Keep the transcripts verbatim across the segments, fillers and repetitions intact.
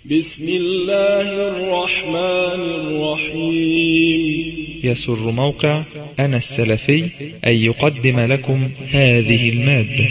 بسم الله الرحمن الرحيم. يسر موقع أنا السلفي أن يقدم لكم هذه المادة.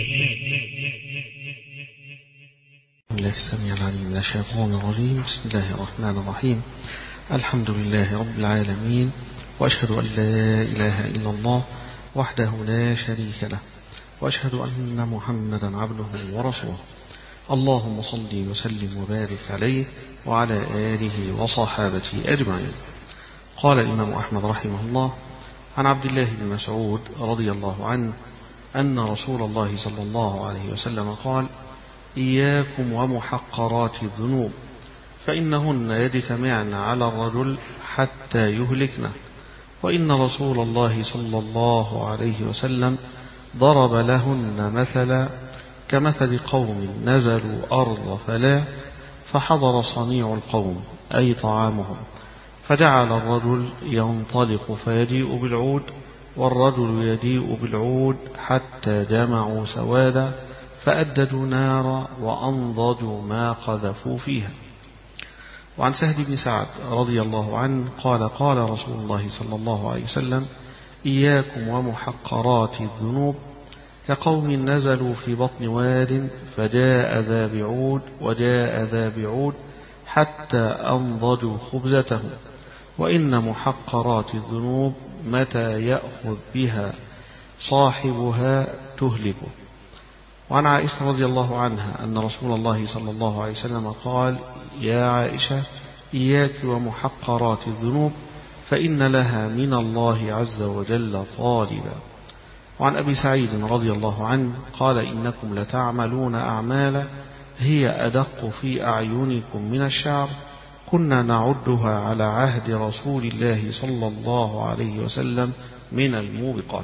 الله السميع العليم من الشيطان الرجيم. بسم الله الرحمن الرحيم. الحمد لله رب العالمين، وأشهد أن لا إله إلا الله وحده لا شريك له، وأشهد أن محمدا عبده ورسوله. اللهم صل وسلم وبارك عليه وعلى آله وصحابته أجمعين. قال الإمام أحمد رحمه الله عن عبد الله بن مسعود رضي الله عنه أن رسول الله صلى الله عليه وسلم قال: إياكم ومحقرات الذنوب فإنهن يجتمعن على الرجل حتى يهلكنه، وإن رسول الله صلى الله عليه وسلم ضرب لهن مثلا كمثل قوم نزلوا أرض فلا فحضر صنيع القوم أي طعامهم، فجعل الرجل ينطلق فيجيء بالعود والرجل يجيء بالعود حتى جمعوا سوادا فأددوا نارا وأنضجوا ما قذفوا فيها. وعن سهل بن سعد رضي الله عنه قال: قال رسول الله صلى الله عليه وسلم: إياكم ومحقرات الذنوب كقوم نزلوا في بطن واد فجاء ذا بعود وجاء ذا بعود حتى أنضجوا خبزته، وإن محقرات الذنوب متى يأخذ بها صاحبها تهلكه. وعن عائشة رضي الله عنها أن رسول الله صلى الله عليه وسلم قال: يا عائشة إياك ومحقرات الذنوب فإن لها من الله عز وجل طالبا. وعن أبي سعيد رضي الله عنه قال: إنكم لتعملون أعمالا هي أدق في أعينكم من الشعر كنا نعدها على عهد رسول الله صلى الله عليه وسلم من الموبقات.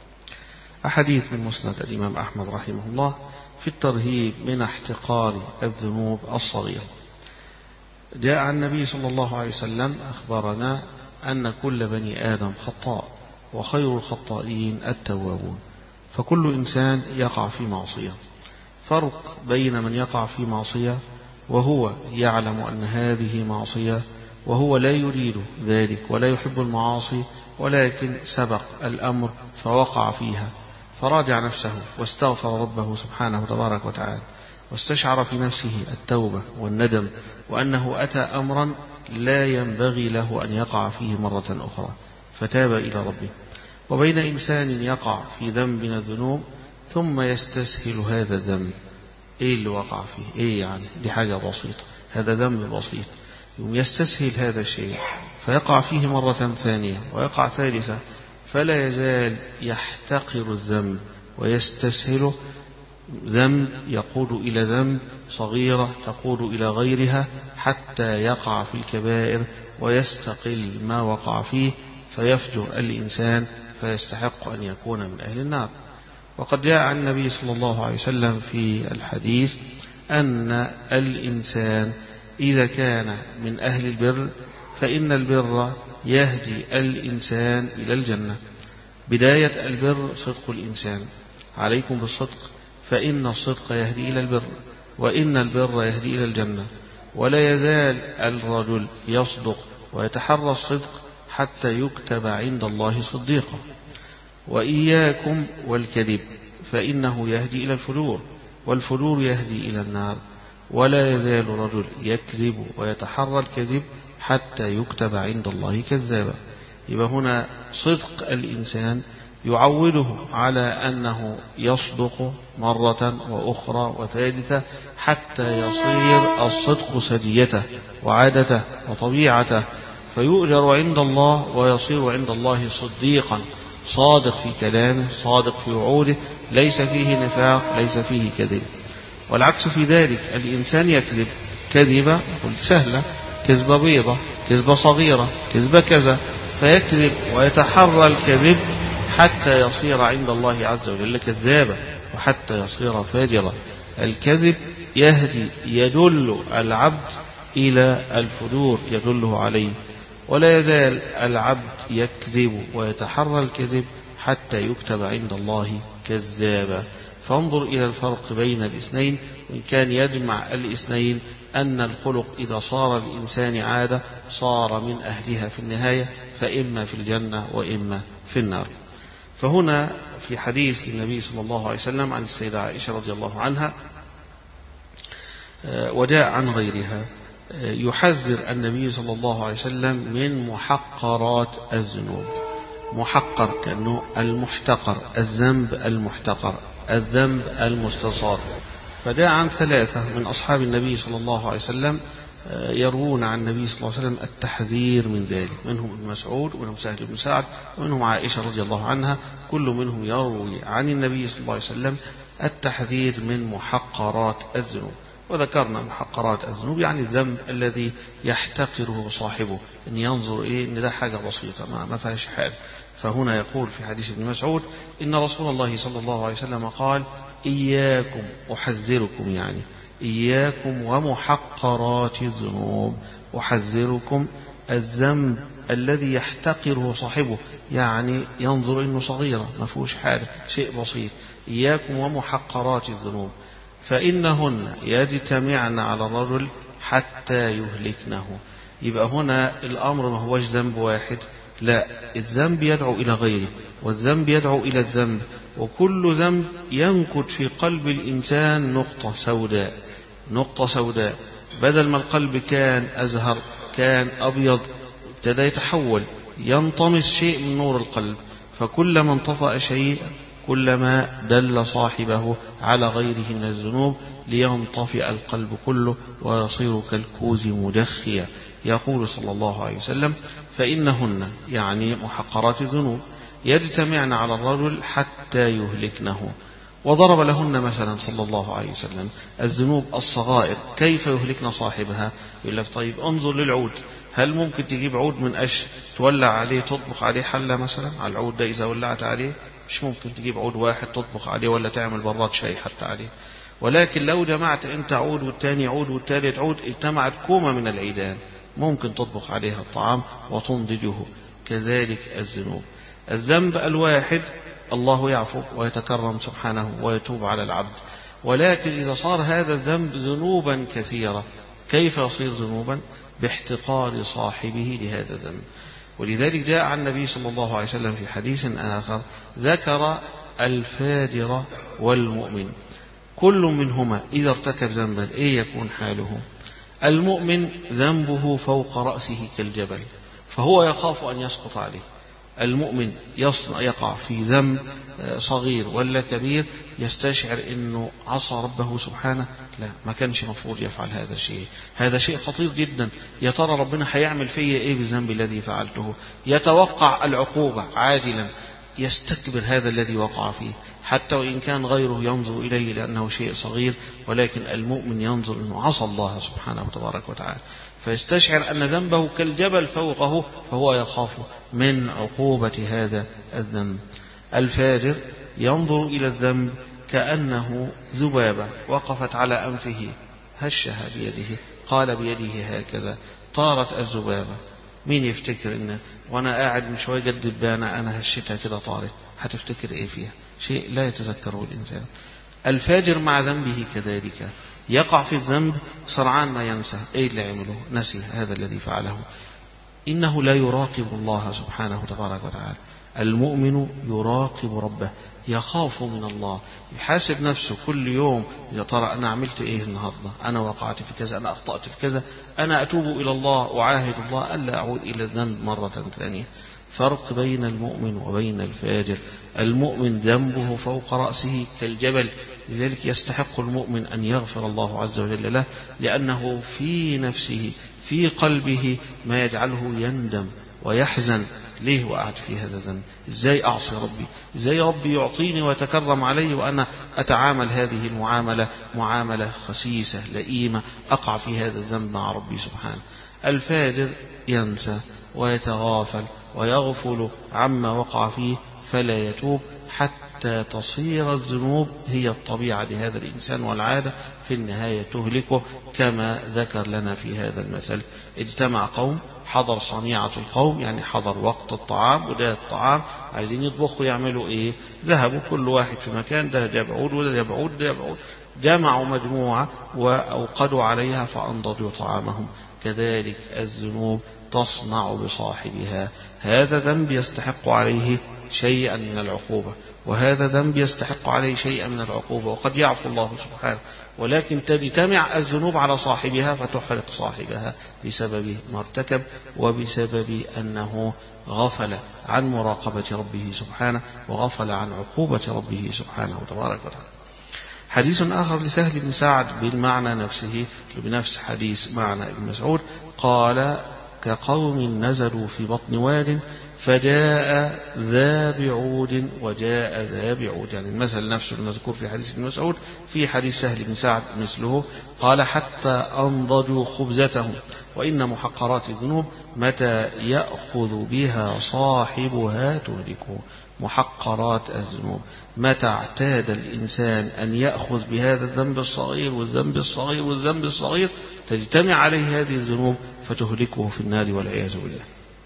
أحاديث من مسند الإمام أحمد رحمه الله في الترهيب من احتقار الذنوب الصغيرة. جاء عن النبي صلى الله عليه وسلم أخبرنا أن كل بني آدم خطاء، وخير الخطائين التوابون، فكل إنسان يقع في معصية. فرق بين من يقع في معصية وهو يعلم أن هذه معصية وهو لا يريد ذلك ولا يحب المعاصي، ولكن سبق الأمر فوقع فيها فراجع نفسه واستغفر ربه سبحانه تبارك وتعالى واستشعر في نفسه التوبة والندم وأنه أتى أمرا لا ينبغي له أن يقع فيه مرة أخرى فتاب إلى ربه. وبين إنسان يقع في ذنب من الذنوب ثم يستسهل هذا الذنب. إيه اللي وقع فيه؟ إيه يعني؟ دي حاجة بسيطة، هذا ذنب بسيط، يوم يستسهل هذا الشيء فيقع فيه مرة ثانية ويقع ثالثة، فلا يزال يحتقر الذنب ويستسهله. ذنب يقود إلى ذنب، صغيرة تقود إلى غيرها، حتى يقع في الكبائر ويستقل ما وقع فيه فيفجر الإنسان فيستحق أن يكون من أهل النار. وقد جاء عن النبي صلى الله عليه وسلم في الحديث أن الإنسان إذا كان من أهل البر فإن البر يهدي الإنسان إلى الجنة. بداية البر صدق الإنسان، عليكم بالصدق فإن الصدق يهدي إلى البر، وإن البر يهدي إلى الجنة. ولا يزال الرجل يصدق ويتحرى الصدق حتى يكتب عند الله صديقا. وإياكم والكذب فإنه يهدي إلى الفجور، والفجور يهدي إلى النار. ولا يزال الرجل يكذب ويتحرى الكذب حتى يكتب عند الله كذابا. يبقى هنا صدق الإنسان يعوده على أنه يصدق مرة وأخرى وثالثة حتى يصير الصدق سجيته وعادته وطبيعته، فيؤجر عند الله ويصير عند الله صديقا، صادق في كلامه، صادق في وعوده، ليس فيه نفاق، ليس فيه كذب. والعكس في ذلك، الإنسان يكذب كذبة سهلة، كذبة بيضة، كذبة صغيرة، كذبة كذا، فيكذب ويتحرى الكذب حتى يصير عند الله عز وجل كذابا، وحتى يصير فاجرا. الكذب يهدي يدل العبد إلى الفجور، يدله عليه. ولا يزال العبد يكذب ويتحرى الكذب حتى يكتب عند الله كذابا. فانظر إلى الفرق بين الاثنين، وإن كان يجمع الاثنين أن الخلق إذا صار الإنسان عادة صار من أهلها في النهاية، فإما في الجنة وإما في النار. فهنا في حديث النبي صلى الله عليه وسلم عن السيدة عائشة رضي الله عنها وداع عن غيرها يحذر النبي صلى الله عليه وسلم من محقرات الذنوب. محقر كأنه المحتقر، الذنب المحتقر، الذنب المستصغر. فداع عن ثلاثة من أصحاب النبي صلى الله عليه وسلم يروون عن النبي صلى الله عليه وسلم التحذير من ذلك، منهم ابن مسعود ومنهم سهل بن سعد ومنهم عائشة رضي الله عنها، كل منهم يروي عن النبي صلى الله عليه وسلم التحذير من محقرات الذنوب. وذكرنا محقرات الذنوب يعني الذنب الذي يحتقره صاحبه، أن ينظر إيه إن ده حاجة بسيطة ما, ما فيهاش حاجة. فهنا يقول في حديث ابن مسعود إن رسول الله صلى الله عليه وسلم قال إياكم أحذركم، يعني إياكم ومحقرات الذنوب، أحذركم الذنب الذي يحتقره صاحبه، يعني ينظر إنه صغيرة ما فيهوش حاجة شيء بسيط. إياكم ومحقرات الذنوب فإنهن يجتمعن على الرجل حتى يهلكنه. يبقى هنا الأمر ما هوش ذنب واحد، لا، الذنب يدعو إلى غيره، والذنب يدعو إلى الذنب، وكل ذنب ينكت في قلب الإنسان نقطة سوداء. نقطة سوداء بدل ما القلب كان أزهر كان أبيض، ابتدى يتحول، ينطمس شيء من نور القلب. فكلما انطفأ شيء كلما دل صاحبه على غيره من الذنوب لينطفئ القلب كله ويصير كالكوز مدخيا. يقول صلى الله عليه وسلم فإنهن يعني محقرات الذنوب يجتمعن على الرجل حتى يهلكنه. وضرب لهن مثلا صلى الله عليه وسلم الذنوب الصغائر كيف يهلكن صاحبها. يقول لك طيب انظر للعود، هل ممكن تجيب عود من قش تولع عليه تطبخ عليه حلة مثلا؟ على العود ده إذا ولعت عليه مش ممكن تجيب عود واحد تطبخ عليه ولا تعمل براد شاي حتى عليه. ولكن لو جمعت انت عود والتاني عود والتالت عود اجتمعت كومة من العيدان ممكن تطبخ عليها الطعام وتنضجه. كذلك الذنوب، الذنب الواحد الله يعفو ويتكرم سبحانه ويتوب على العبد، ولكن إذا صار هذا الذنب ذنوبا كثيرة كيف يصير ذنوبا؟ باحتقار صاحبه لهذا الذنب. ولذلك جاء عن النبي صلى الله عليه وسلم في حديث آخر ذكر الفاجر والمؤمن، كل منهما إذا ارتكب ذنبا إيه يكون حاله؟ المؤمن ذنبه فوق رأسه كالجبل فهو يخاف أن يسقط عليه. المؤمن يقع في ذنب صغير ولا كبير يستشعر أنه عصى ربه سبحانه، لا ما كانش مفروض يفعل هذا الشيء، هذا شيء خطير جدا، يا ترى ربنا هيعمل فيا إيه بالذنب الذي فعلته؟ يتوقع العقوبة عاجلا، يستكبر هذا الذي وقع فيه حتى وإن كان غيره ينظر إليه لأنه شيء صغير، ولكن المؤمن ينظر أنه عصى الله سبحانه وتبارك وتعالى فيستشعر أن ذنبه كالجبل فوقه فهو يخاف من عقوبة هذا الذنب. الفاجر ينظر إلى الذنب كأنه ذبابة وقفت على أنفه هشها بيده، قال بيده هكذا طارت الذبابة. مين يفتكر إن وأنا قاعد من شوية قد دبانة أنا هشتها كده طارت، هتفتكر إيه فيها؟ شيء لا يتذكره الإنسان. الفاجر مع ذنبه كذلك يقع في الذنب سرعان ما ينسى إيه اللي عمله، نسي هذا الذي فعله. إنه لا يراقب الله سبحانه وتبارك وتعالى. المؤمن يراقب ربه، يخاف من الله، يحاسب نفسه كل يوم يا ترى أنا عملت إيه النهاردة، أنا وقعت في كذا، أنا أخطأت في كذا، أنا أتوب إلى الله وعاهد الله ألا أعود إلى الذنب مرة ثانية. فرق بين المؤمن وبين الفاجر. المؤمن ذنبه فوق رأسه كالجبل، لذلك يستحق المؤمن أن يغفر الله عز وجل له، لأنه في نفسه في قلبه ما يجعله يندم ويحزن. ليه وقعت في هذا الذنب؟ إزاي أعصي ربي؟ إزاي ربي يعطيني ويتكرم علي وأنا أتعامل هذه المعاملة معاملة خسيسة لئيمة، أقع في هذا الذنب مع ربي سبحانه. الفاجر ينسى ويتغافل ويغفل عما وقع فيه فلا يتوب حتى حتى تصير الذنوب هي الطبيعة لهذا الإنسان والعادة في النهاية تهلكه، كما ذكر لنا في هذا المثل. اجتمع قوم، حضر صنيعة القوم، يعني حضر وقت الطعام وده الطعام عايزين يطبخوا، يعملوا ايه؟ ذهبوا كل واحد في مكان، ده جاب عود وده جاب عود ده جاب عود، جمعوا مجموعة وأوقدوا عليها فأنضجوا طعامهم. كذلك الذنوب تصنع بصاحبها. هذا ذنب يستحق عليه شيئا من العقوبة، وهذا ذنب يستحق عليه شيئا من العقوبة، وقد يعفو الله سبحانه، ولكن تجتمع الذنوب على صاحبها فتحرق صاحبها بسبب ما ارتكب، وبسبب أنه غفل عن مراقبة ربه سبحانه، وغفل عن عقوبة ربه سبحانه وتبارك وتعالى. حديث آخر لسهل بن سعد بالمعنى نفسه، بنفس حديث معنى ابن مسعود، قال: كقوم نزلوا في بطن واد فجاء ذا بعود وجاء ذا بعود، يعني المثل نفسه المذكور في حديث ابن مسعود في حديث سهل بن سعد مثله. قال: حتى أنضجوا خبزتهم، وإن محقرات الذنوب متى يأخذ بها صاحبها تهلكه. محقرات الذنوب متى اعتاد الإنسان أن يأخذ بهذا الذنب الصغير والذنب الصغير والذنب الصغير، تجتمع عليه هذه الذنوب فتهلكه في النار والعياذ بالله.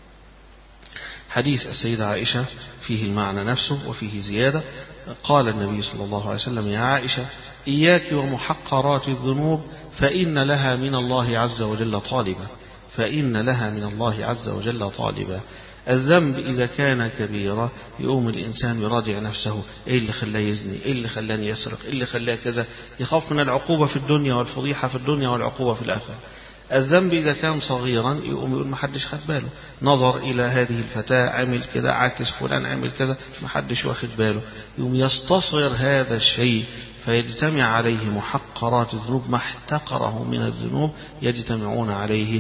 حديث السيدة عائشة فيه المعنى نفسه وفيه زيادة. قال النبي صلى الله عليه وسلم: يا عائشة، إياك ومحقرات الذنوب فإن لها من الله عز وجل طالبا، فإن لها من الله عز وجل طالبا. الذنب إذا كان كبيرا يقوم الإنسان يراجع نفسه، إيه اللي خلاه يزني، إيه اللي خلاني يسرق، إيه اللي خلاه كذا، يخاف من العقوبة في الدنيا والفضيحة في الدنيا والعقوبة في الآخرة. الذنب إذا كان صغيرا يقوم يقول ما حدش خد باله، نظر إلى هذه الفتاة عمل كذا، عاكس فلان عمل كذا، ما حدش واخد باله، يقوم يستصغر هذا الشيء فيجتمع عليه محقرات الذنوب، ما احتقره من الذنوب يجتمعون عليه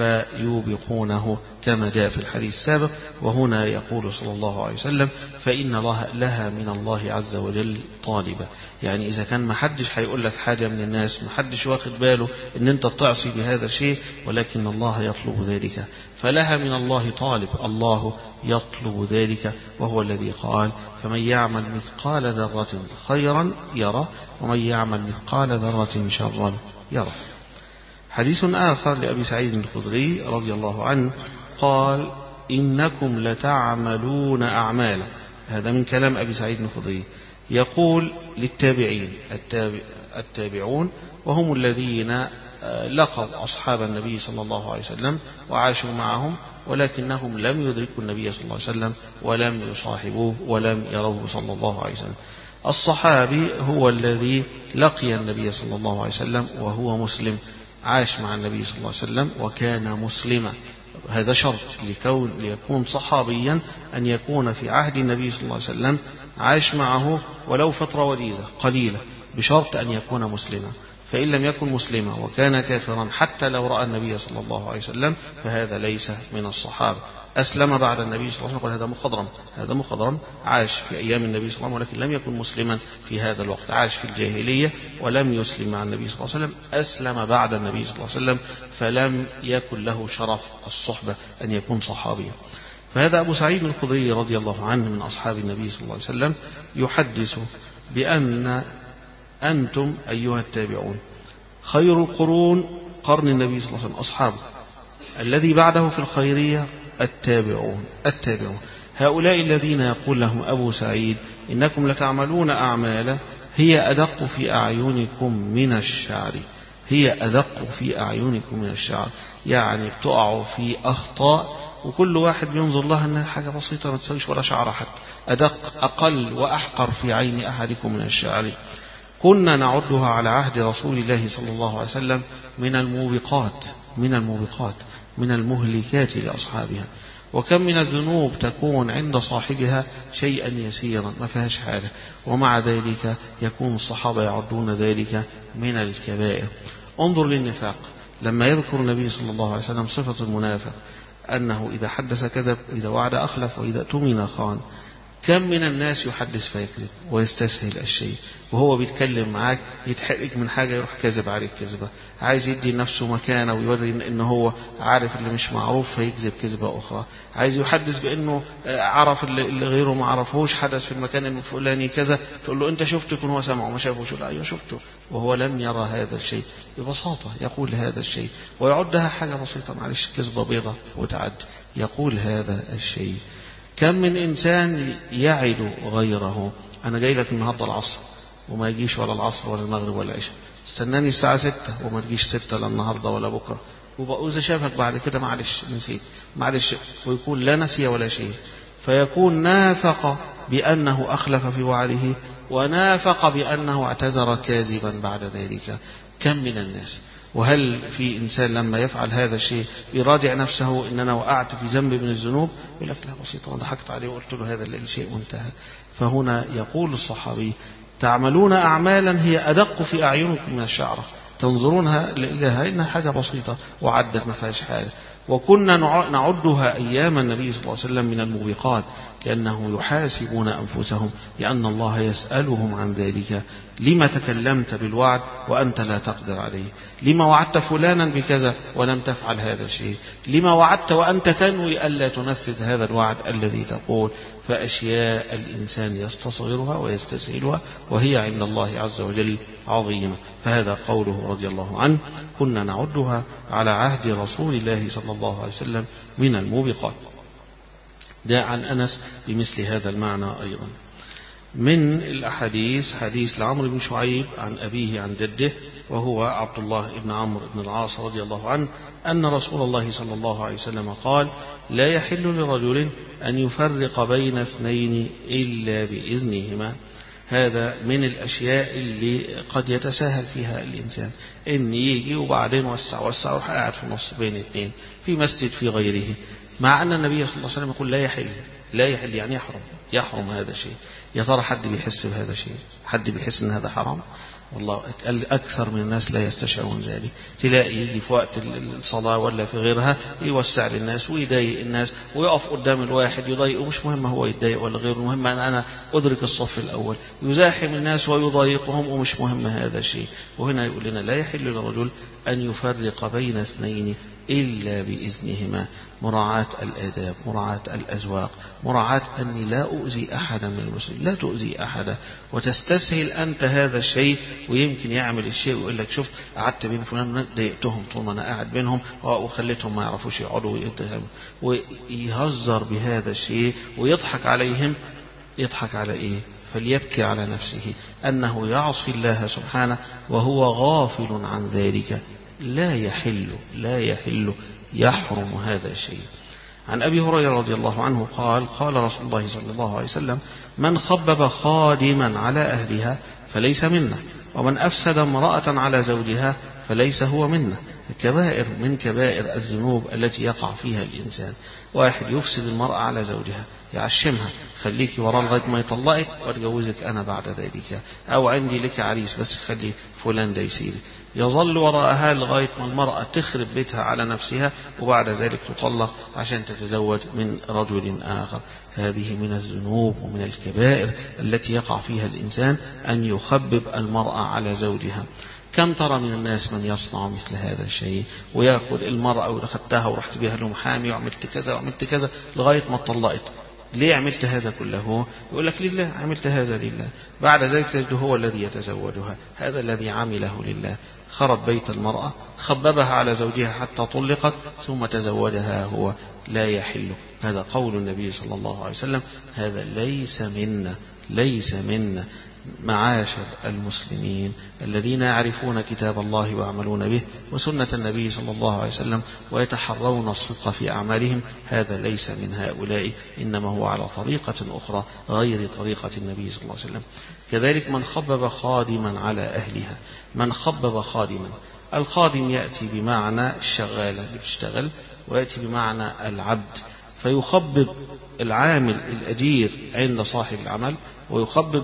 فيوبقونه كما جاء في الحديث السابق. وهنا يقول صلى الله عليه وسلم: فإن الله لها من الله عز وجل طالبة، يعني إذا كان ما حدش هيقول لك حاجة من الناس، ما حدش واخد باله إن أنت بتعصي بهذا الشيء، ولكن الله يطلب ذلك، فلها من الله طالب، الله يطلب ذلك، وهو الذي قال: فمن يعمل مثقال ذرة خيرا يره، ومن يعمل مثقال ذرة شرا يره. حديث آخر لأبي سعيد الخدري رضي الله عنه قال: إنكم لتعملون أعمالا. هذا من كلام أبي سعيد الخدري، يقول للتابعين، التابع التابعون وهم الذين لقوا أصحاب النبي صلى الله عليه وسلم وعاشوا معهم، ولكنهم لم يدركوا النبي صلى الله عليه وسلم ولم يصاحبوه ولم يروه صلى الله عليه وسلم. الصحابي هو الذي لقي النبي صلى الله عليه وسلم وهو مسلم، عاش مع النبي صلى الله عليه وسلم وكان مسلما. هذا شرط لكون ليكون صحابيا، أن يكون في عهد النبي صلى الله عليه وسلم، عاش معه ولو فترة وجيزة قليلة، بشرط أن يكون مسلما. فإن لم يكن مسلما وكان كافرا حتى لو رأى النبي صلى الله عليه وسلم فهذا ليس من الصحابة. أسلم بعد النبي صلى الله عليه وسلم، قال هذا مخضرم، هذا مخضرم، عاش في أيام النبي صلى الله عليه وسلم ولكن لم يكن مسلما في هذا الوقت، عاش في الجاهلية ولم يسلم مع النبي صلى الله عليه وسلم، أسلم بعد النبي صلى الله عليه وسلم، فلم يكن له شرف الصحبة أن يكون صحابيا. فهذا أبو سعيد الخدري رضي الله عنه من أصحاب النبي صلى الله عليه وسلم يحدث بأن أنتم أيها التابعون خير القرون قرن النبي صلى الله عليه وسلم أصحابه، الذي بعده في الخيرية التابعون التابعون هؤلاء الذين يقول لهم أبو سعيد: إنكم لتعملون أعمالا هي أدق في أعينكم من الشعر، هي أدق في أعينكم من الشعر، يعني بتقعوا في أخطاء وكل واحد بينظر لها أنها حاجة بسيطة ما تسويش ولا شعر حتى، أدق أقل وأحقر في عين أحدكم من الشعر. كنا نعدها على عهد رسول الله صلى الله عليه وسلم من الموبقات من الموبقات من المهلكات لأصحابها. وكم من الذنوب تكون عند صاحبها شيئا يسيرا ما فيهاش حاجة، ومع ذلك يكون الصحابة يعدون ذلك من الكبائر. انظر للنفاق، لما يذكر النبي صلى الله عليه وسلم صفة المنافق أنه إذا حدث كذب، إذا وعد أخلف، وإذا اؤتمن خان. كم من الناس يحدث فيكذب ويستسهل الشيء، وهو بيتكلم معاك يتحرك من حاجة يروح كذب عليك كذبة، عايز يدي نفسه مكانة ويوري إن هو عارف اللي مش معروف فيكذب كذبة أخرى، عايز يحدث بأنه عرف اللي غيره ما عرفوش، حدث في المكان الفلاني كذا، تقول له أنت شفته، يكون هو سمعه ما شافوش، لا أيوه شفته، وهو لم يرى هذا الشيء. ببساطة يقول هذا الشيء ويعدها حاجة بسيطة، معلش كذبة بيضة وتعد، يقول هذا الشيء. كم من إنسان يعد غيره، أنا جاي لك النهاردة العصر وما يجيش ولا العصر ولا المغرب ولا العشاء، استناني الساعة ستة وما تجيش ستة لا النهاردة ولا بكرة، وإذا شافك بعد كده معلش نسيت معلش، ويكون لا نسي ولا شيء، فيكون نافق بأنه أخلف في وعده ونافق بأنه اعتذر كاذبا بعد ذلك. كم من الناس. وهل في إنسان لما يفعل هذا الشيء يراجع نفسه إن أنا وقعت في ذنب من الذنوب؟ يقول لك لا بسيطة، وضحكت عليه وقلت له هذا الشيء وانتهى. فهنا يقول الصحابي تعملون أعمالا هي أدق في أعينكم من الشعرة، تنظرونها لها إنها حاجة بسيطة وعدت ما فيهاش حاجة، وكنا نعدها أيام النبي صلى الله عليه وسلم من الموبقات، لأنه يحاسبون أنفسهم لأن الله يسألهم عن ذلك. لما تكلمت بالوعد وأنت لا تقدر عليه؟ لما وعدت فلانا بكذا ولم تفعل هذا الشيء؟ لما وعدت وأنت تنوي ألا تنفذ هذا الوعد الذي تقول؟ فأشياء الإنسان يستصغرها ويستسهلها وهي عند الله عز وجل عظيمة. فهذا قوله رضي الله عنه كنا نعدها على عهد رسول الله صلى الله عليه وسلم من الموبقات. جاء عن أنس بمثل هذا المعنى أيضا. من الأحاديث حديث لعمرو بن شعيب عن أبيه عن جده وهو عبد الله بن عمرو بن العاص رضي الله عنه أن رسول الله صلى الله عليه وسلم قال لا يحل لرجل أن يفرق بين اثنين إلا بإذنهما. هذا من الأشياء اللي قد يتساهل فيها الإنسان، إن يجي وبعدين وسع وسع وراح قاعد في النص بين اثنين في مسجد في غيره، مع أن النبي صلى الله عليه وسلم يقول لا يحل. لا يحل يعني يحرم، يحرم هذا الشيء. يا ترى حد بيحس بهذا الشيء؟ حد بيحس ان هذا حرام؟ والله أكثر من الناس لا يستشعرون ذلك. تلاقي يجي في وقت الصلاة ولا في غيرها يوسع للناس ويضايق الناس ويقف قدام الواحد يضايقه، مش مهم هو يتضايق ولا غيره، المهم أن أنا أدرك الصف الأول، يزاحم الناس ويضايقهم ومش مهم هذا الشيء. وهنا يقول لنا لا يحل للرجل أن يفرق بين اثنين إلا بإذنهما، مراعاة الآداب، مراعاة الأذواق، مراعاة أني لا أؤذي أحدا من المسلمين، لا تؤذي أحدا وتستسهل أنت هذا الشيء، ويمكن يعمل الشيء ويقول لك شفت قعدت بين فلان ضايقتهم طول ما أنا قاعد بينهم وخليتهم ما يعرفوش يقعدوا ويتهموا، ويهزر بهذا الشيء ويضحك عليهم. يضحك على إيه؟ فليبكي على نفسه أنه يعصي الله سبحانه وهو غافل عن ذلك. لا يحل لا يحل يحرم هذا الشيء. عن أبي هريرة رضي الله عنه قال قال رسول الله صلى الله عليه وسلم من خبب خادما على أهلها فليس منا، ومن أفسد امرأة على زوجها فليس هو منا. الكبائر من كبائر الذنوب التي يقع فيها الإنسان. واحد يفسد المرأة على زوجها، يعشمها خليكي وراه لغاية ما يطلقك واتجوزك أنا بعد ذلك، أو عندي لك عريس بس خلي فلان ده يسيري، يظل وراءها لغاية ما المرأة تخرب بيتها على نفسها وبعد ذلك تطلق عشان تتزوج من رجل آخر. هذه من الذنوب ومن الكبائر التي يقع فيها الإنسان أن يخبب المرأة على زوجها. كم ترى من الناس من يصنع مثل هذا الشيء ويأخذ المرأة ورخدتها ورحت بها لمحامي وعملت كذا وعملت كذا لغاية ما اتطلقت. ليه عملت هذا كله؟ يقول لك لله، عملت هذا لله. بعد ذلك تجده هو الذي يتزوجها، هذا الذي عمله لله. خرب بيت المرأة، خببها على زوجها حتى طلقت ثم تزوجها هو. لا يحل. هذا قول النبي صلى الله عليه وسلم، هذا ليس منا ليس منا معاشر المسلمين الذين يعرفون كتاب الله ويعملون به وسنة النبي صلى الله عليه وسلم ويتحرون الصدق في أعمالهم. هذا ليس من هؤلاء، إنما هو على طريقة أخرى غير طريقة النبي صلى الله عليه وسلم. كذلك من خبب خادما على أهلها. من خبب خادما، الخادم يأتي بمعنى الشغالة اللي بتشتغل، ويأتي بمعنى العبد، فيخبب العامل الأجير عند صاحب العمل ويخبب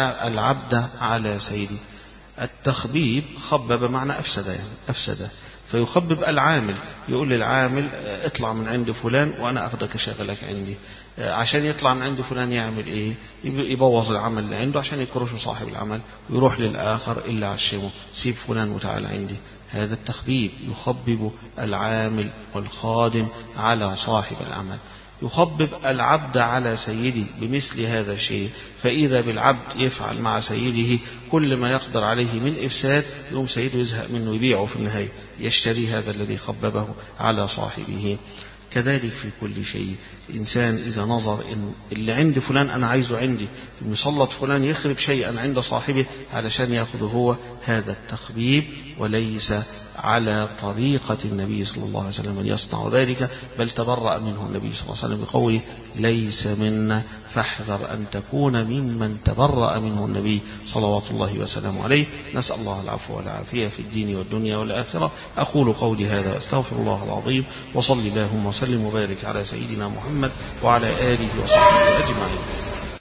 العبد على سيده. التخبيب خبب معنى أفسد، يعني أفسد. فيخبب العامل، يقول للعامل اطلع من عند فلان وأنا أخذك شغلك عندي. عشان يطلع من عند فلان يعمل إيه؟ يبوظ العمل اللي عنده عشان يكرشه صاحب العمل، ويروح للآخر إلا عشمه، سيب فلان وتعال عندي. هذا التخبيب، يخبب العامل والخادم على صاحب العمل. يخبب العبد على سيده بمثل هذا الشيء، فإذا بالعبد يفعل مع سيده كل ما يقدر عليه من إفساد، يوم سيده يزهق منه يبيعه في النهاية، يشتري هذا الذي خببه على صاحبه. كذلك في كل شيء، الإنسان إذا نظر إن اللي عند فلان أنا عايزه عندي، يسلط فلان يخرب شيئا عند صاحبه علشان يأخذه هو، هذا التخبيب، وليس على طريقة النبي صلى الله عليه وسلم أن يصنع ذلك، بل تبرأ منه النبي صلى الله عليه وسلم بقوله ليس منا، فاحذر أن تكون ممن تبرأ منه النبي صلوات الله وسلامه عليه. نسأل الله العفو والعافية في الدين والدنيا والآخرة. أقول قولي هذا، أستغفر الله العظيم، وصلي اللهم وسلم وبارك على سيدنا محمد وعلى آله وصحبه أجمعين.